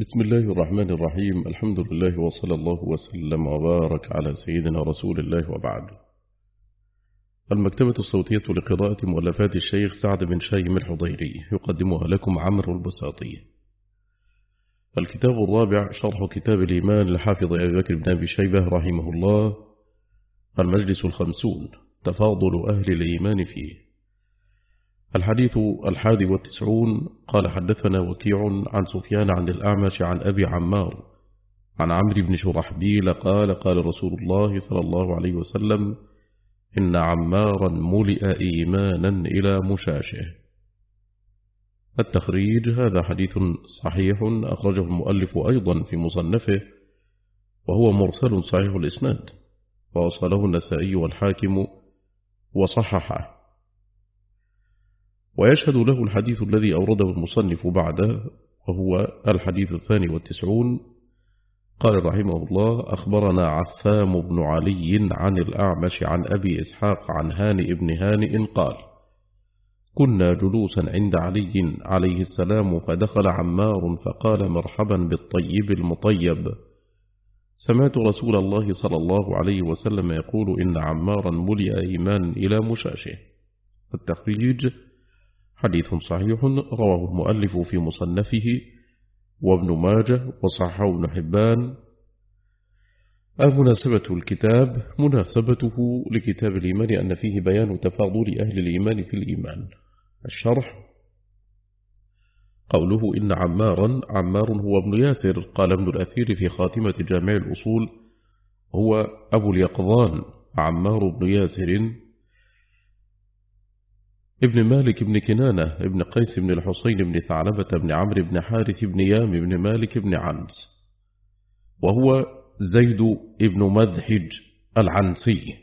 بسم الله الرحمن الرحيم. الحمد لله وصلى الله وسلم وبارك على سيدنا رسول الله وبعد. المكتبة الصوتية لقراءة مؤلفات الشيخ سعد بن شايم الحضيري يقدمها لكم عمرو البساطي. الكتاب الرابع شرح كتاب الإيمان لحافظ أبي بكر بن أبي شيبة رحمه الله. المجلس 50 تفاضل أهل الإيمان فيه. الحديث 91. قال حدثنا وكيع عن سفيان عن الأعمش عن أبي عمار عن عمرو بن شرحبيل قال قال رسول الله صلى الله عليه وسلم: إن عمارا ملئ إيمانا إلى مشاشه. التخريج: هذا حديث صحيح أخرجه المؤلف أيضا في مصنفه، وهو مرسل صحيح الإسناد، ووصله النسائي والحاكم وصححه. ويشهد له الحديث الذي أورده المصنف بعده، وهو الحديث 92. قال رحمه الله: أخبرنا عثام بن علي عن الأعمش عن أبي إسحاق عن هانئ بن هانئ قال: كنا جلوسا عند علي عليه السلام فدخل عمار فقال: مرحبا بالطيب المطيب. سمعت رسول الله صلى الله عليه وسلم يقول: إن عمارا ملئ إيمان إلى مشاشه. التخريج: حديث صحيح رواه المؤلف في مصنفه وابن ماجه وصححه ابن حبان. مناسبة الكتاب: مناسبته لكتاب الإيمان أن فيه بيان تفاضل أهل الإيمان في الإيمان. الشرح: قوله إن عمار هو ابن ياسر. قال ابن الأثير في خاتمة جامع الأصول: هو أبو اليقظان عمار بن ياسر ابن مالك بن كنانة ابن قيس بن الحسين بن ثعلبة بن عمرو بن حارث بن يام بن مالك بن عنس، وهو زيد ابن مذحج العنسي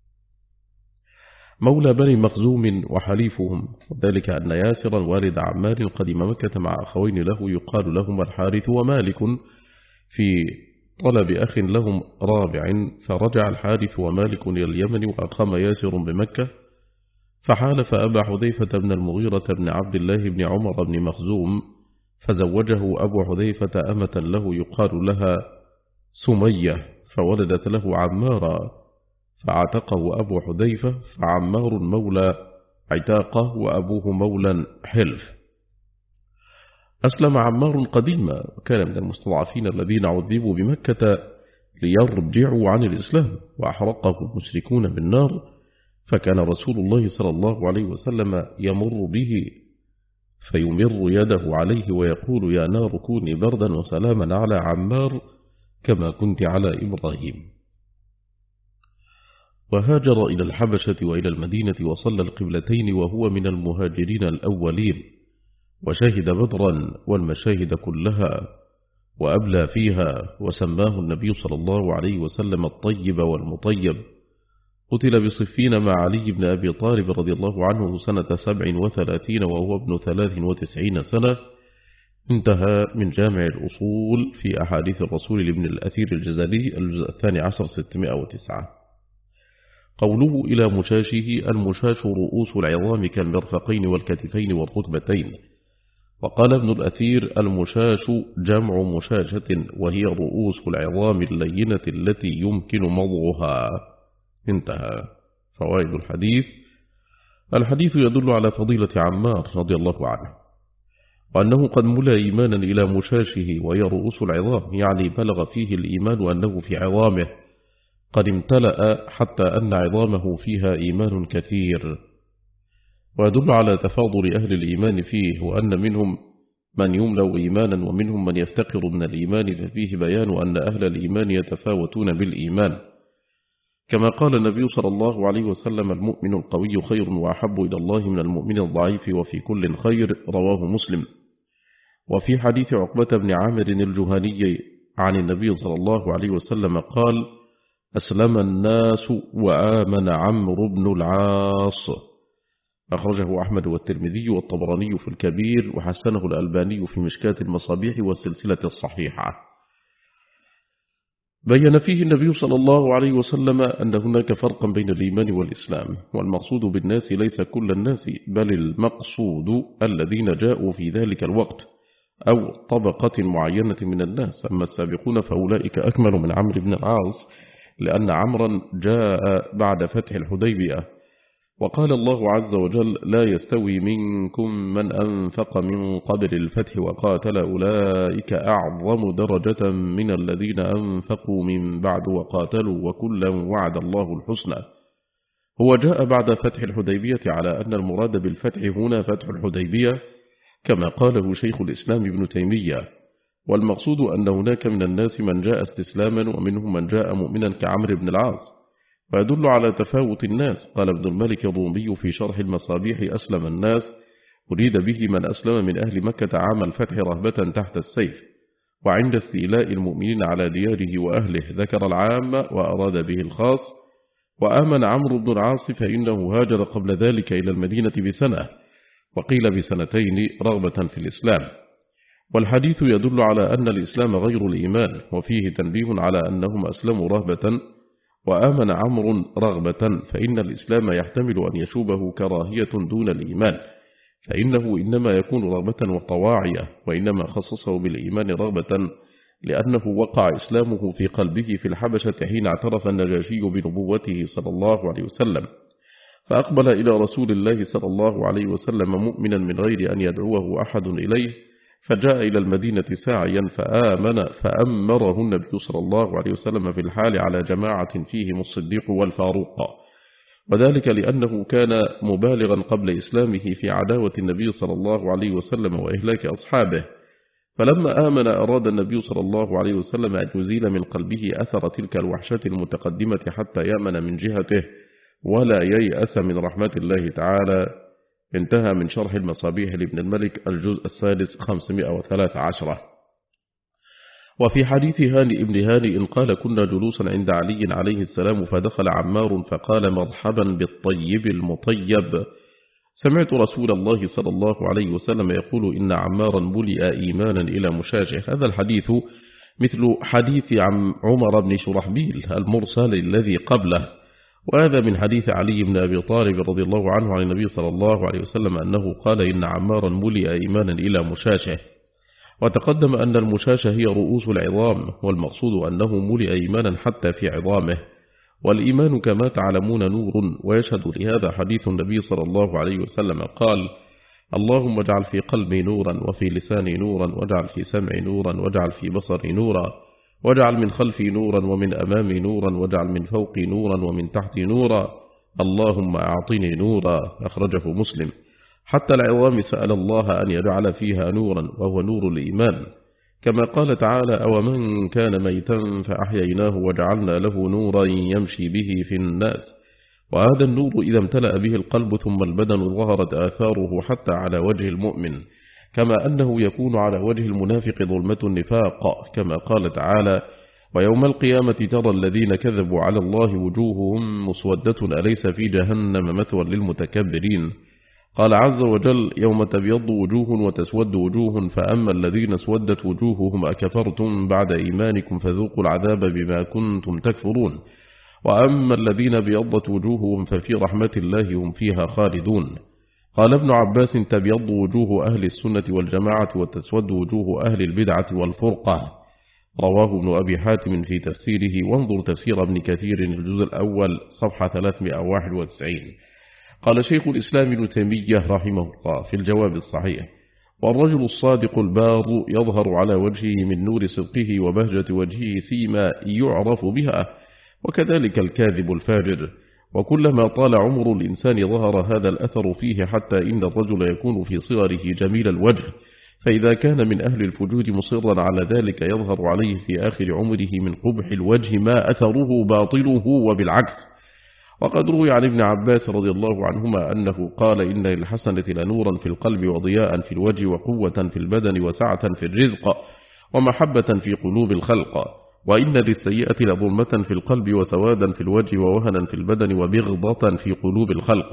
مولى بني مخزوم وحليفهم، وذلك أن ياسرا والد عمار قدم مكة مع أخوين له يقال لهما الحارث ومالك في طلب أخ لهم رابع، فرجع الحارث ومالك إلى اليمن وأقام ياسر بمكة، فحالف أبا حذيفة بن المغيرة بن عبد الله بن عمر بن مخزوم، فزوجه أبو حذيفة أمة له يقال لها سمية، فولدت له عمارا، فاعتقه أبو حذيفة، فعمار مولى عتاقة وأبوه مولى حلف. أسلم عمار قديما، وكان من المستضعفين الذين عذبوا بمكة ليرجعوا عن الإسلام، وأحرقه المشركون بالنار، فكان رسول الله صلى الله عليه وسلم يمر به فيمر يده عليه ويقول: يا نار كوني بردا وسلاما على عمار كما كنت على إبراهيم. وهاجر إلى الحبشة وإلى المدينة وصلى القبلتين وهو من المهاجرين الأولين، وشهد بدرا والمشاهد كلها وأبلى فيها، وسماه النبي صلى الله عليه وسلم الطيب والمطيب. قتل بصفين مع علي بن أبي طالب رضي الله عنه سنة 37 وهو ابن 93 سنة. انتهى من جامع الأصول في أحاديث الرسول لابن الأثير الجزري الجزء 12 609. قوله إلى مشاشه: المشاش رؤوس العظام كالمرفقين والكتفين والركبتين. وقال ابن الأثير: المشاش جمع مشاشة، وهي رؤوس العظام اللينة التي يمكن مضغها. انتهى. فوائد الحديث: الحديث يدل على فضيلة عمار رضي الله عنه، وأنه قد ملأ إيمانا إلى مشاشه، وهي رؤوس العظام، يعني بلغ فيه الإيمان وأنه في عظامه قد امتلأ حتى أن عظامه فيها إيمان كثير. ويدل على تفاضل أهل الإيمان فيه، وأن منهم من يملأ إيمانا ومنهم من يفتقر من الإيمان، ففيه بيان أن أهل الإيمان يتفاوتون بالإيمان، كما قال النبي صلى الله عليه وسلم: المؤمن القوي خير وأحب إلى الله من المؤمن الضعيف، وفي كل خير. رواه مسلم. وفي حديث عقبة بن عامر الجهني عن النبي صلى الله عليه وسلم قال: أسلم الناس وآمن عمرو بن العاص. أخرجه أحمد والترمذي والطبراني في الكبير، وحسنه الألباني في مشكاة المصابيح والسلسلة الصحيحة. بين فيه النبي صلى الله عليه وسلم أن هناك فرقا بين الإيمان والإسلام، والمقصود بالناس ليس كل الناس، بل المقصود الذين جاءوا في ذلك الوقت، أو طبقة معينة من الناس. أما السابقون فأولئك أكمل من عمرو بن العاص، لأن عمرا جاء بعد فتح الحديبية. وقال الله عز وجل: لا يستوي منكم من أنفق من قبل الفتح وقاتل أولئك أعظم درجة من الذين أنفقوا من بعد وقاتلوا وكلا وعد الله الحسنى. هو جاء بعد فتح الحديبية على أن المراد بالفتح هنا فتح الحديبية كما قاله شيخ الإسلام ابن تيمية، والمقصود أن هناك من الناس من جاء استسلاما ومنهم من جاء مؤمنا كعمرو بن العاص، ويدل على تفاوت الناس. قال ابن الملك الرومي في شرح المصابيح: أسلم الناس أريد به من أسلم من أهل مكة عام الفتح رهبة تحت السيف، وعند استيلاء المؤمنين على دياره وأهله ذكر العام وأراد به الخاص. وآمن عمرو بن العاص فإنه هاجر قبل ذلك إلى المدينة بسنة، وقيل بسنتين رغبة في الإسلام. والحديث يدل على أن الإسلام غير الإيمان، وفيه تنبيه على أنهم أسلموا رهبة وآمن عمرو رغبة، فإن الإسلام يحتمل أن يشوبه كراهية دون الإيمان، فإنه إنما يكون رغبة وطواعية، وإنما خصصه بالإيمان رغبة لأنه وقع إسلامه في قلبه في الحبشة حين اعترف النجاشي بنبوته صلى الله عليه وسلم، فأقبل إلى رسول الله صلى الله عليه وسلم مؤمنا من غير أن يدعوه أحد إليه، فجاء إلى المدينة ساعيا فآمن، فأمره النبي صلى الله عليه وسلم في الحال على جماعة فيهم الصديق والفاروق، وذلك لأنه كان مبالغا قبل إسلامه في عداوة النبي صلى الله عليه وسلم وإهلاك أصحابه. فلما آمن أراد النبي صلى الله عليه وسلم أن يزيل من قلبه أثر تلك الوحشة المتقدمة حتى يأمن من جهته ولا ييأس من رحمة الله تعالى. انتهى من شرح المصابيح لابن الملك الجزء السادس 513. وفي حديث هانئ بن هانئ قال: كنا جلوسا عند علي عليه السلام فدخل عمار فقال: مرحبا بالطيب المطيب. سمعت رسول الله صلى الله عليه وسلم يقول: إن عمارا ملئ إيمانا إلى مشاشه. هذا الحديث مثل حديث عمر بن شرحبيل المرسل الذي قبله، وهذا من حديث علي بن أبي طالب رضي الله عنه عن النبي صلى الله عليه وسلم أنه قال: إن عمارا ملئ إيمانا إلى مشاشه. وتقدم أن المشاشة هي رؤوس العظام، والمقصود أنه ملئ إيمانا حتى في عظامه. والإيمان كما تعلمون نور، ويشهد لهذا حديث النبي صلى الله عليه وسلم قال: اللهم اجعل في قلبي نورا، وفي لساني نورا، واجعل في سمعي نورا، واجعل في بصري نورا، واجعل من خلفي نورا، ومن أمامي نورا، واجعل من فوقي نورا، ومن تحتي نورا، اللهم أعطني نورا. أخرجه مسلم. حتى العظام سأل الله أن يجعل فيها نورا، وهو نور الإيمان، كما قال تعالى: أومن كان ميتا فأحييناه وجعلنا له نورا يمشي به في الناس. وهذا النور إذا امتلأ به القلب ثم البدن ظهرت آثاره حتى على وجه المؤمن، كما أنه يكون على وجه المنافق ظلمة النفاق، كما قال تعالى: ويوم القيامة ترى الذين كذبوا على الله وجوههم مسودة أليس في جهنم مثوى للمتكبرين. قال عز وجل: يوم تبيض وجوه وتسود وجوه، فأما الذين اسودت وجوههم أكفرتم بعد إيمانكم فذوقوا العذاب بما كنتم تكفرون، وأما الذين بيضت وجوههم ففي رحمة الله هم فيها خالدون. قال ابن عباس: تبيض وجوه أهل السنة والجماعة وتسود وجوه أهل البدعة والفرقة. رواه ابن أبي حاتم في تفسيره، وانظر تفسير ابن كثير الجزء الأول صفحة 391. قال شيخ الإسلام ابن تيمية رحمه الله في الجواب الصحيح: والرجل الصادق البار يظهر على وجهه من نور صدقه وبهجة وجهه سيما يعرف بها، وكذلك الكاذب الفاجر. وكلما طال عمر الإنسان ظهر هذا الأثر فيه، حتى إن الرجل يكون في صغره جميل الوجه، فإذا كان من أهل الفجور مصرا على ذلك يظهر عليه في آخر عمره من قبح الوجه ما أثره باطله وبالعكس. وقد روي عن ابن عباس رضي الله عنهما أنه قال: إن للحسنة لنورا في القلب وضياء في الوجه وقوة في البدن وسعة في الرزق ومحبة في قلوب الخلق، وإن للسيئة لظلمة في القلب وسوادا في الوجه ووهنا في البدن وبغضة في قلوب الخلق.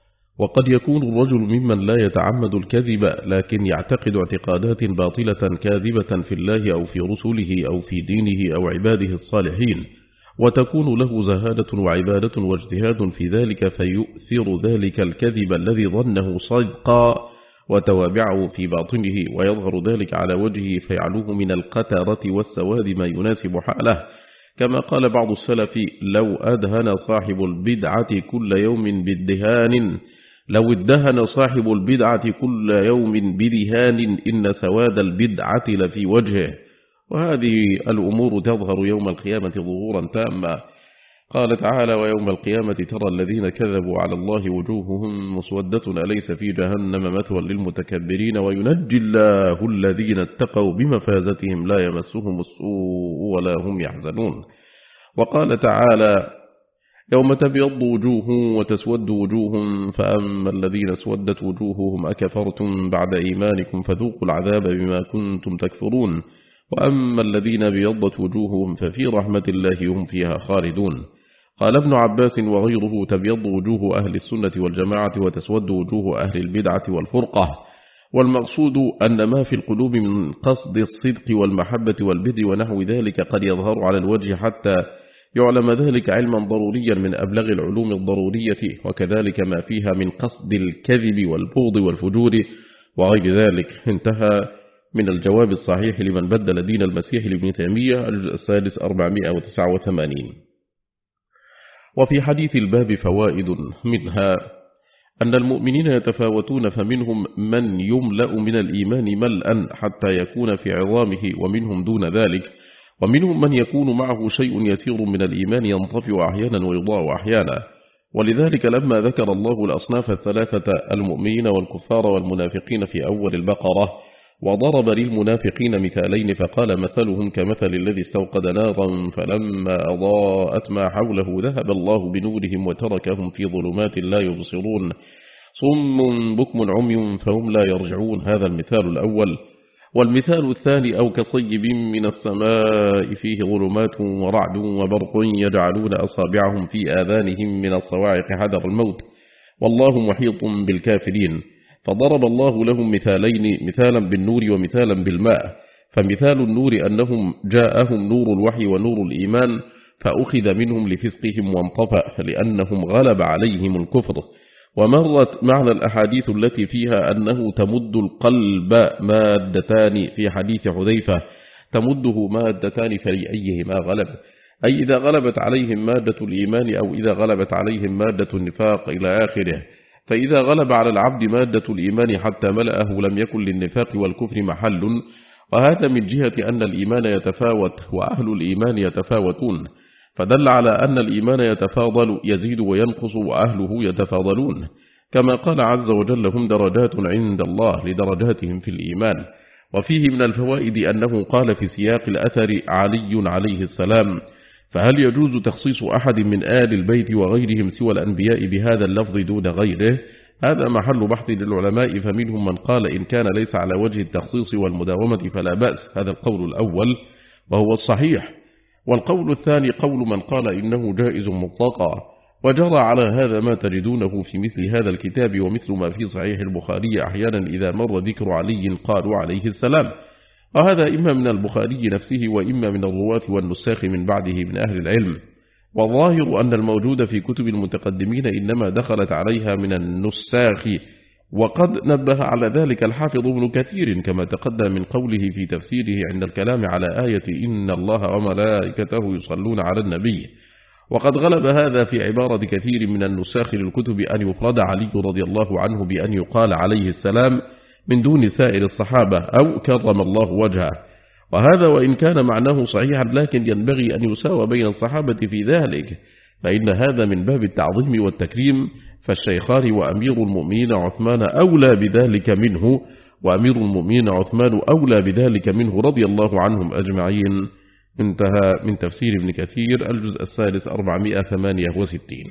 وقد يكون الرجل ممن لا يتعمد الكذب، لكن يعتقد اعتقادات باطلة كاذبة في الله أو في رسله أو في دينه أو عباده الصالحين، وتكون له زهادة وعبادة واجتهاد في ذلك، فيؤثر ذلك الكذب الذي ظنه صدقا وتوابعه في باطنه، ويظهر ذلك على وجهه فيعلوه من القترة والسواد ما يناسب حاله، كما قال بعض السلف: لو أدهن صاحب البدعة كل يوم بالدهان لو ادهن صاحب البدعة كل يوم بدهان إن سواد البدعة لفي وجهه. وهذه الأمور تظهر يوم القيامة ظهورا تاما. قال تعالى: ويوم القيامة ترى الذين كذبوا على الله وجوههم مسودة أليس في جهنم مثوى للمتكبرين وينجي الله الذين اتقوا بمفازتهم لا يمسهم السوء ولا هم يحزنون. وقال تعالى: يوم تبيض وجوه وتسود وجوه فأما الذين اسودت وجوههم أكفرتم بعد إيمانكم فذوقوا العذاب بما كنتم تكفرون وأما الذين بيضت وجوههم ففي رحمة الله هم فيها خالدون. قال ابن عباس وغيره: تبيض وجوه أهل السنة والجماعة وتسود وجوه أهل البدعة والفرقة. والمقصود أن ما في القلوب من قصد الصدق والمحبة والبر ونحو ذلك قد يظهر على الوجه حتى يعلم ذلك علما ضروريا من أبلغ العلوم الضرورية، وكذلك ما فيها من قصد الكذب والبغض والفجور وغير ذلك. انتهى من الجواب الصحيح لمن بدل دين المسيح لابن تيمية، الجزء السادس 489. وفي حديث الباب فوائد، منها أن المؤمنين يتفاوتون، فمنهم من يملأ من الإيمان ملأ حتى يكون في عظامه، ومنهم دون ذلك، ومنهم من يكون معه شيء يسير من الإيمان ينطفئ أحيانا ويضاء أحيانا. ولذلك لما ذكر الله الأصناف الثلاثة المؤمنين والكفار والمنافقين في أول البقرة، وضرب للمنافقين مثالين فقال: مثلهم كمثل الذي استوقد نارا فلما أضاءت ما حوله ذهب الله بنورهم وتركهم في ظلمات لا يبصرون صم بكم عمي فهم لا يرجعون. هذا المثال الأول. والمثال الثاني: أو كصيب من السماء فيه ظلمات ورعد وبرق يجعلون أصابعهم في آذانهم من الصواعق حذر الموت والله محيط بالكافرين. فضرب الله لهم مثالين، مثالا بالنور ومثالا بالماء. فمثال النور أنهم جاءهم نور الوحي ونور الإيمان فأخذ منهم لفسقهم وانطفأ لأنهم غلب عليهم الكفر. ومرت معنى الأحاديث التي فيها أنه تمد القلب مادتان في حديث حذيفة: تمده مادتان فلأيهما غلب، أي إذا غلبت عليهم مادة الإيمان أو إذا غلبت عليهم مادة النفاق إلى آخره. فإذا غلب على العبد مادة الإيمان حتى ملأه لم يكن للنفاق والكفر محل. وهذا من جهة أن الإيمان يتفاوت وأهل الإيمان يتفاوتون، فدل على أن الإيمان يتفاضل يزيد وينقص وأهله يتفاضلون، كما قال عز وجل: هم درجات عند الله لدرجاتهم في الإيمان. وفيه من الفوائد أنه قال في سياق الأثر علي عليه السلام: فهل يجوز تخصيص أحد من آل البيت وغيرهم سوى الأنبياء بهذا اللفظ دون غيره؟ هذا محل بحث للعلماء، فمنهم من قال إن كان ليس على وجه التخصيص والمداومة فلا بأس. هذا القول الأول وهو الصحيح. والقول الثاني قول من قال إنه جائز مطلقا. وجرى على هذا ما تجدونه في مثل هذا الكتاب ومثل ما في صحيح البخاري أحيانا إذا مر ذكر علي قالوا عليه السلام. وهذا إما من البخاري نفسه وإما من الرواة والنساخ من بعده من أهل العلم. والظاهر أن الموجود في كتب المتقدمين إنما دخلت عليها من النساخ، وقد نبه على ذلك الحافظ ابن كثير كما تقدم من قوله في تفسيره عند الكلام على آية إن الله وملائكته يصلون على النبي. وقد غلب هذا في عبارة كثير من النساخ للكتب أن يفرد علي رضي الله عنه بأن يقال عليه السلام من دون سائر الصحابة أو كرم الله وجهه. وهذا وإن كان معناه صحيحا لكن ينبغي أن يساوى بين الصحابة في ذلك، فإن هذا من باب التعظيم والتكريم. فالشيخان وأمير المؤمنين عثمان أولى بذلك منه، وأمير المؤمنين عثمان أولى بذلك منه رضي الله عنهم أجمعين. انتهى من تفسير ابن كثير، الجزء السادس 468.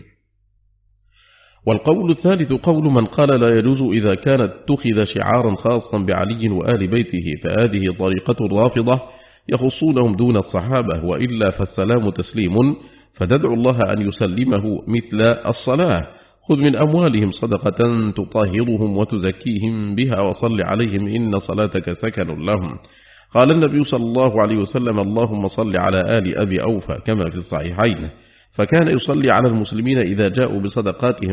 والقول الثالث قول من قال لا يجوز إذا كانت اتخذ شعارا خاصا بعلي وآل بيته، فهذه طريقة الرافضة يخصونهم دون الصحابة، وإلا فالسلام تسليم، فتدعو الله أن يسلمه مثل الصلاة: خذ من أموالهم صدقة تطهرهم وتزكيهم بها وصل عليهم إن صلاتك سكن لهم. قال النبي صلى الله عليه وسلم: اللهم صل على آل أبي أوفى كما في الصحيحين. فكان يصلي على المسلمين إذا جاءوا بصدقاتهم،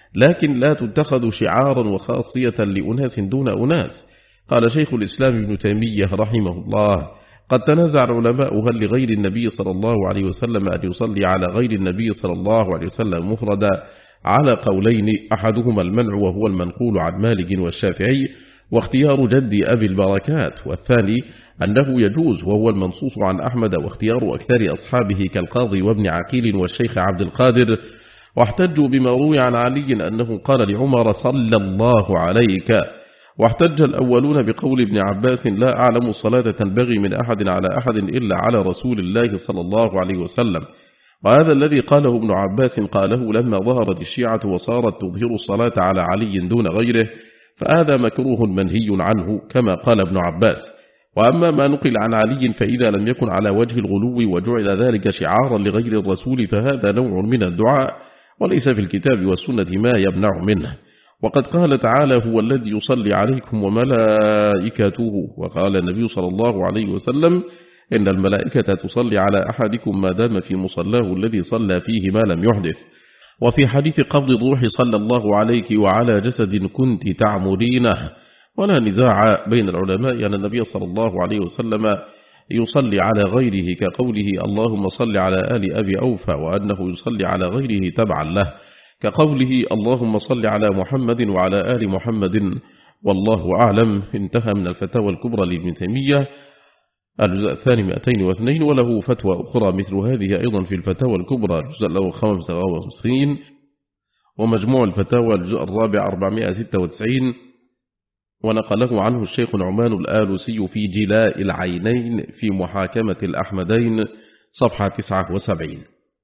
لكن لا تتخذ شعارا وخاصية لأناس دون أناس. قال شيخ الإسلام ابن تيمية رحمه الله: قد تنازع العلماء هل لغير النبي صلى الله عليه وسلم أن يصلي على غير النبي صلى الله عليه وسلم مفردا، على قولين، أحدهما المنع وهو المنقول عن مالك والشافعي واختيار جد أبي البركات، والثاني أنه يجوز وهو المنصوص عن أحمد واختيار أكثر أصحابه كالقاضي وابن عقيل والشيخ عبد القادر. واحتجوا بما روي عن علي أنه قال لعمر: صلى الله عليك. واحتج الأولون بقول ابن عباس: لا أعلم الصلاة تنبغي من أحد على أحد إلا على رسول الله صلى الله عليه وسلم. وهذا الذي قاله ابن عباس قاله لما ظهرت الشيعة وصارت تظهر الصلاة على علي دون غيره، فهذا مكروه منهي عنه كما قال ابن عباس. وأما ما نقل عن علي فإذا لم يكن على وجه الغلو وجعل ذلك شعارا لغير الرسول فهذا نوع من الدعاء، وليس في الكتاب والسنة ما يمنع منه. وقد قال تعالى: هو الذي يصلي عليكم وملائكته. وقال النبي صلى الله عليه وسلم: إن الملائكة تصلي على أحدكم ما دام في مصلاه الذي صلى فيه ما لم يحدث. وفي حديث قبض الروح: صلى الله عليك وعلى جسد كنت تعمرينه. ولا نزاع بين العلماء أن النبي صلى الله عليه وسلم يصلي على غيره كقوله: اللهم صل على آل أبي أوفى، وأنه يصلي على غيره تبعا له كقوله: اللهم صل على محمد وعلى آل محمد، والله أعلم. انتهى من الفتاوى الكبرى لابن تيمية الجزء الثاني 202، وله فتوى أخرى مثل هذه أيضا في الفتاوى الكبرى الجزء الأول 55، ومجموع الفتاوى الجزء الرابع 496، ونقله عنه الشيخ نعمان الآلوسي في جلاء العينين في محاكمة الأحمدين صفحة 79.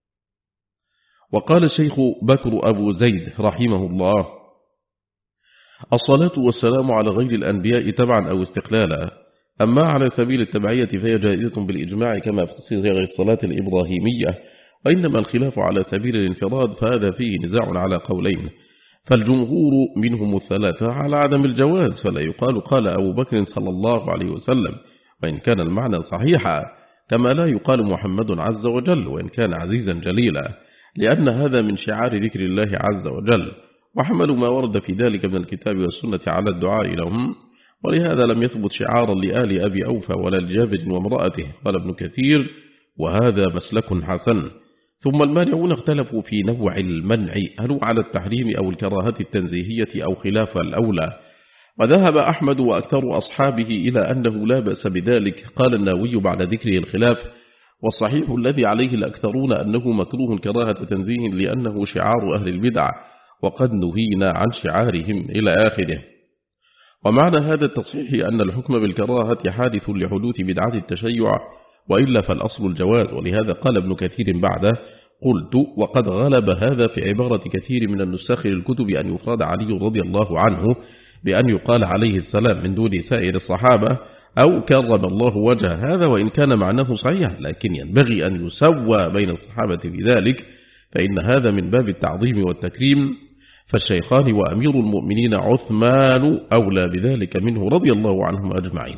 وقال الشيخ بكر أبو زيد رحمه الله: الصلاة والسلام على غير الأنبياء تبعا أو استقلالا، أما على سبيل التبعية فهي جائزة بالإجماع كما في صيغ الصلاة الإبراهيمية، وإنما الخلاف على سبيل الانفراد فهذا فيه نزاع على قولين، فالجمهور منهم الثلاثة على عدم الجواز، فلا يقال قال أبو بكر صلى الله عليه وسلم وإن كان المعنى صحيحا، كما لا يقال محمد عز وجل وإن كان عزيزا جليلا، لأن هذا من شعار ذكر الله عز وجل، وحملوا ما ورد في ذلك من الكتاب والسنة على الدعاء لهم، ولهذا لم يثبت شعارا لآل أبي أوفى ولا لجابر وامرأته. قال ابن كثير: وهذا مسلك حسن. ثم المانعون اختلفوا في نوع المنع، هل هو على التحريم أو الكراهة التنزيهية أو خلاف الأولى. وذهب أحمد وأكثر أصحابه إلى أنه لا بأس بذلك. قال النووي بعد ذكره الخلاف: والصحيح الذي عليه الأكثرون أنه مكروه كراهة تنزيه لأنه شعار أهل البدع، وقد نهينا عن شعارهم إلى آخره. ومعنى هذا التصحيح أن الحكم بالكراهة حادث لحدوث بدعة التشيع، وإلا فالأصل الجواز. ولهذا قال ابن كثير بعده: قلت: وقد غلب هذا في عبارة كثير من النساخ للكتب أن يفرد علي رضي الله عنه بأن يقال عليه السلام من دون سائر الصحابة، أو كرم الله وجه هذا، وإن كان معناه صحيح، لكن ينبغي أن يسوى بين الصحابة في ذلك، فإن هذا من باب التعظيم والتكريم، فالشيخان وأمير المؤمنين عثمان أولى بذلك منه رضي الله عنهم أجمعين.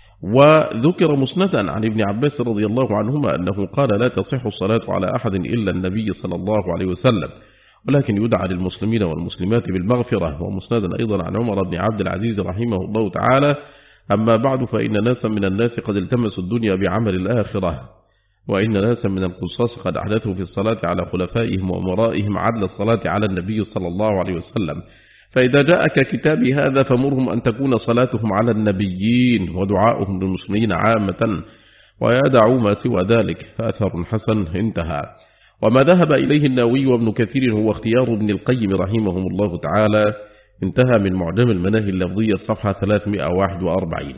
وذكر مسندا عن ابن عباس رضي الله عنهما أنه قال: لا تصح الصلاة على أحد إلا النبي صلى الله عليه وسلم، ولكن يدعى للمسلمين والمسلمات بالمغفرة. ومسندا أيضا عن عمر بن عبد العزيز رحمه الله تعالى: أما بعد فإن ناسا من الناس قد التمسوا الدنيا بعمل الآخرة، وإن ناسا من القصاص قد أحدثوا في الصلاة على خلفائهم وأمرائهم عدل الصلاة على النبي صلى الله عليه وسلم، فإذا جاءك كتابي هذا فمرهم أن تكون صلاتهم على النبيين ودعاؤهم للمسلمين عامة، ويدعوا ما سوى ذلك، فأثر حسن. انتهى. وما ذهب إليه النووي وابن كثير هو اختيار ابن القيم رحمهم الله تعالى. انتهى من معجم المناهي اللفظية صفحة 341.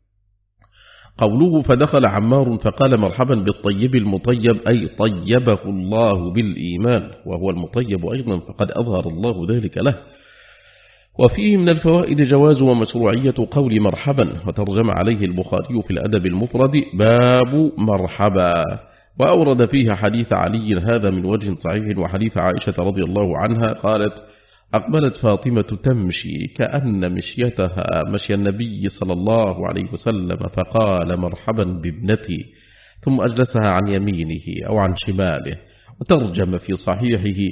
قوله: فدخل عمار فقال مرحبا بالطيب المطيب، أي طيبه الله بالإيمان، وهو المطيب أيضا فقد أظهر الله ذلك له. وفيه من الفوائد جواز ومشروعية قول مرحبا، وترجم عليه البخاري في الأدب المفرد باب مرحبا، وأورد فيها حديث علي هذا من وجه صحيح، وحديث عائشة رضي الله عنها قالت: أقبلت فاطمة تمشي كأن مشيتها مشي النبي صلى الله عليه وسلم، فقال: مرحبا بابنتي، ثم أجلسها عن يمينه أو عن شماله. وترجم في صحيحه: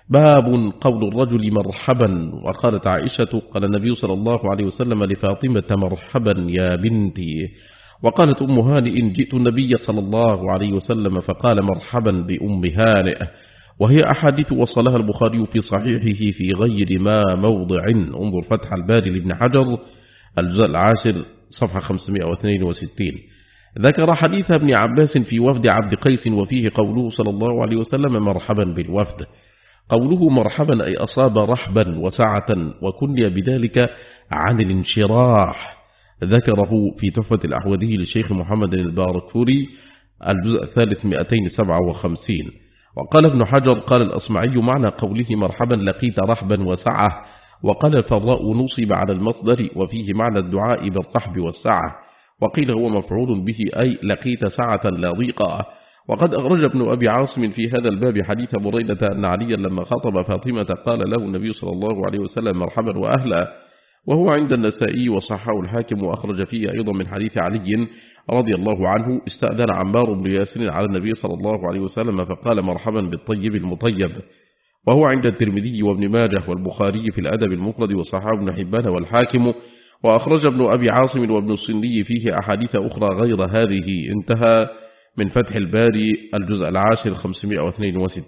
باب قول الرجل مرحبا. وقالت عائشة قال النبي صلى الله عليه وسلم لفاطمة مرحبا يا بنتي. وقالت أم هانئ جئت النبي صلى الله عليه وسلم فقال مرحبا بأم هانئ. وهي أحاديث وصلها البخاري في صحيحه في غير ما موضع. انظر فتح الباري لابن حجر الجزء 10 صفحة 562. ذكر حديث ابن عباس في وفد عبد قيس وفيه قوله صلى الله عليه وسلم مرحبا بالوفد. قوله مرحبا أي أصاب رحبا وسعة، وكني بذلك عن الانشراح. ذكره في تحفة الأحوذي للشيخ محمد الباركفوري الجزء 357. وقال ابن حجر قال الأصمعي معنى قوله مرحبا لقيت رحبا وسعة. وقال الفراء نصب على المصدر وفيه معنى الدعاء بالرحب والسعة. وقيل هو مفعول به أي لقيت سعة لا ضيقة. وقد أخرج ابن أبي عاصم في هذا الباب حديث بريدة أن عليا لما خاطب فاطمة قال له النبي صلى الله عليه وسلم مرحبا وأهلا، وهو عند النسائي وصححه الحاكم. وأخرج فيه أيضا من حديث علي رضي الله عنه استأذن عمار بن ياسر على النبي صلى الله عليه وسلم فقال مرحبا بالطيب المطيب، وهو عند الترمذي وابن ماجه والبخاري في الأدب المفرد وصححه ابن حبان والحاكم. وأخرج ابن أبي عاصم وابن الصندي فيه أحاديث أخرى غير هذه. انتهى من فتح الباري الجزء 10 562.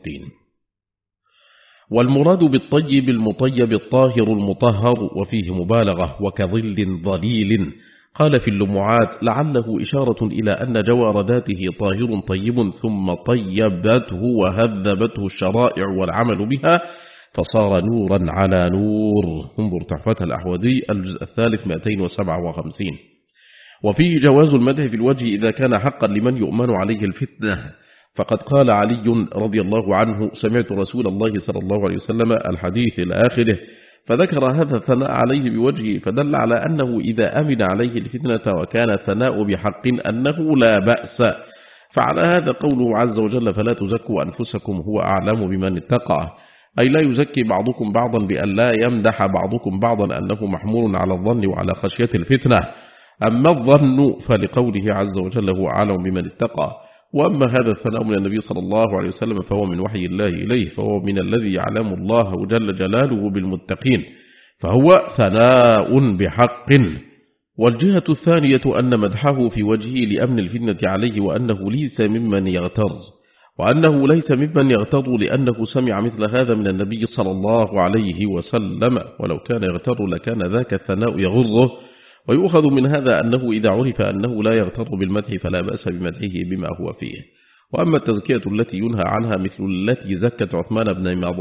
والمراد بالطيب المطيب الطاهر المطهر، وفيه مبالغة وكظل ظليل. قال في اللمعات لعله إشارة إلى أن جوار ذاته طاهر طيب ثم طيبته وهذبته الشرائع والعمل بها فصار نورا على نور. انظر تحفة الأحوذي الجزء 3 257. وفيه جواز المدح في الوجه إذا كان حقا لمن يؤمن عليه الفتنة. فقد قال علي رضي الله عنه سمعت رسول الله صلى الله عليه وسلم الحديث إلى آخره، فذكر هذا الثناء عليه بوجهه، فدل على أنه إذا أمن عليه الفتنة وكان الثناء بحق أنه لا بأس. فعلى هذا قوله عز وجل فلا تزكوا أنفسكم هو أعلم بمن اتقى، أي لا يزكي بعضكم بعضا بأن لا يمدح بعضكم بعضا أنه محمول على الظن وعلى خشية الفتنة. أما الظن فلقوله عز وجل هو أعلم بمن اتقى. وأما هذا الثناء من النبي صلى الله عليه وسلم فهو من وحي الله إليه، فهو من الذي يعلم الله جل جلاله بالمتقين، فهو ثناء بحق. والجهة الثانية أن مدحه في وجهه لأمن الفتنة عليه، وأنه ليس ممن يغتر، وأنه ليس ممن يغتر لأنه سمع مثل هذا من النبي صلى الله عليه وسلم، ولو كان يغتر لكان ذاك الثناء يغره. ويؤخذ من هذا أنه إذا عرف أنه لا يغتر بالمدح فلا بأس بمدحه بما هو فيه. وأما التزكية التي ينهى عنها مثل التي زكت عثمان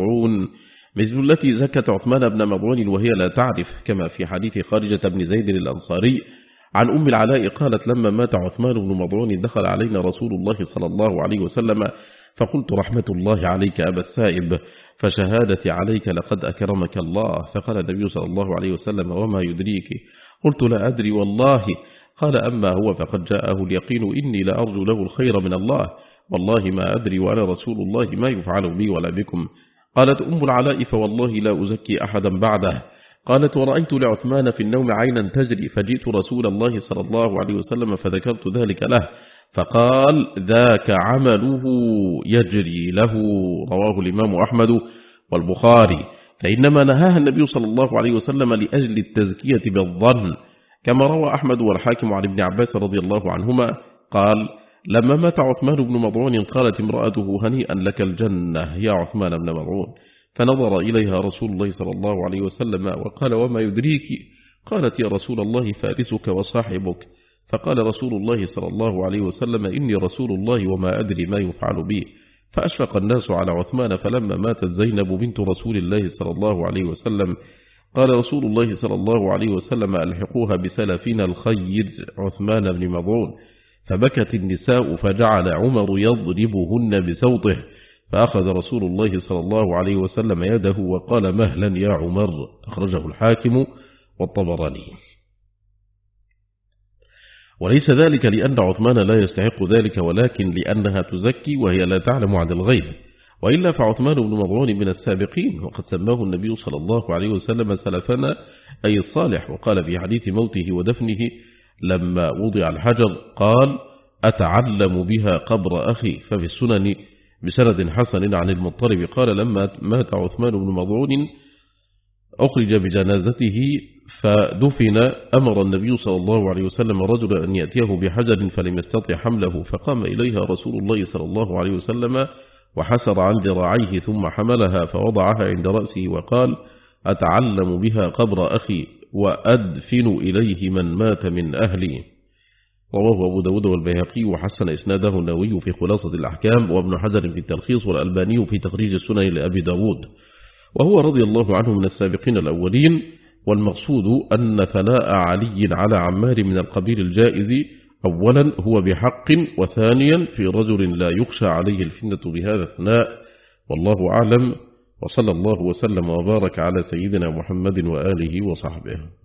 بن مضعون وهي لا تعرف، كما في حديث خارجة بن زيد الأنصاري عن أم العلاء قالت لما مات عثمان بن مضعون دخل علينا رسول الله صلى الله عليه وسلم فقلت رحمة الله عليك أبا السائب، فشهادتي عليك لقد أكرمك الله. فقال النبي صلى الله عليه وسلم وما يدريك؟ قلت لا أدري والله. قال أما هو فقد جاءه اليقين إني لأرجو له الخير من الله، والله ما أدري وأنا رسول الله ما يفعل بي ولا بكم. قالت أم العلاء فوالله لا أزكي أحدا بعده. قالت ورأيت لعثمان في النوم عينا تجري، فجئت رسول الله صلى الله عليه وسلم فذكرت ذلك له، فقال ذاك عمله يجري له. رواه الإمام أحمد والبخاري. فإنما نهاها النبي صلى الله عليه وسلم لأجل التزكية بالظن، كما روى أحمد والحاكم عن ابن عباس رضي الله عنهما قال لما مات عثمان بن مضعون قالت امرأته هنيئا لك الجنة يا عثمان بن مضعون، فنظر إليها رسول الله صلى الله عليه وسلم وقال وما يدريك؟ قالت يا رسول الله فارسك وصاحبك. فقال رسول الله صلى الله عليه وسلم إني رسول الله وما أدري ما يفعل بي. فأشفق الناس على عثمان، فلما ماتت زينب بنت رسول الله صلى الله عليه وسلم قال رسول الله صلى الله عليه وسلم ألحقوها بسلفين الخير عثمان بن مضعون. فبكت النساء فجعل عمر يضربهن بسوطه، فأخذ رسول الله صلى الله عليه وسلم يده وقال مهلا يا عمر. أخرجه الحاكم والطبراني. وليس ذلك لأن عثمان لا يستحق ذلك، ولكن لأنها تزكي وهي لا تعلم عن الغيب، وإلا فعثمان بن مضعون من السابقين، وقد سماه النبي صلى الله عليه وسلم سلفنا أي الصالح. وقال في حديث موته ودفنه لما وضع الحجر قال أتعلم بها قبر أخي. ففي السنن بسند حسن عن المطلب قال لما مات عثمان بن مظعون أخرج بجنازته فدفن، أمر النبي صلى الله عليه وسلم رجل أن يأتيه بحجر فلم يستطع حمله، فقام إليها رسول الله صلى الله عليه وسلم وحسر عن ذراعيه ثم حملها فوضعها عند رأسه وقال: أتعلم بها قبر أخي وأدفن إليه من مات من أهلي. رواه أبو داود والبيهقي وحسن إسناده النووي في خلاصة الأحكام، وابن حجر في التلخيص، والألباني في تخريج السنن لأبي داود. وهو رضي الله عنه من السابقين الأولين. والمقصود أن ثناء علي على عمار من القبيل الجائز أولا هو بحق، وثانيا في رجل لا يخشى عليه الفتنة بهذا الثناء. والله أعلم، وصلى الله وسلم وبارك على سيدنا محمد وآله وصحبه.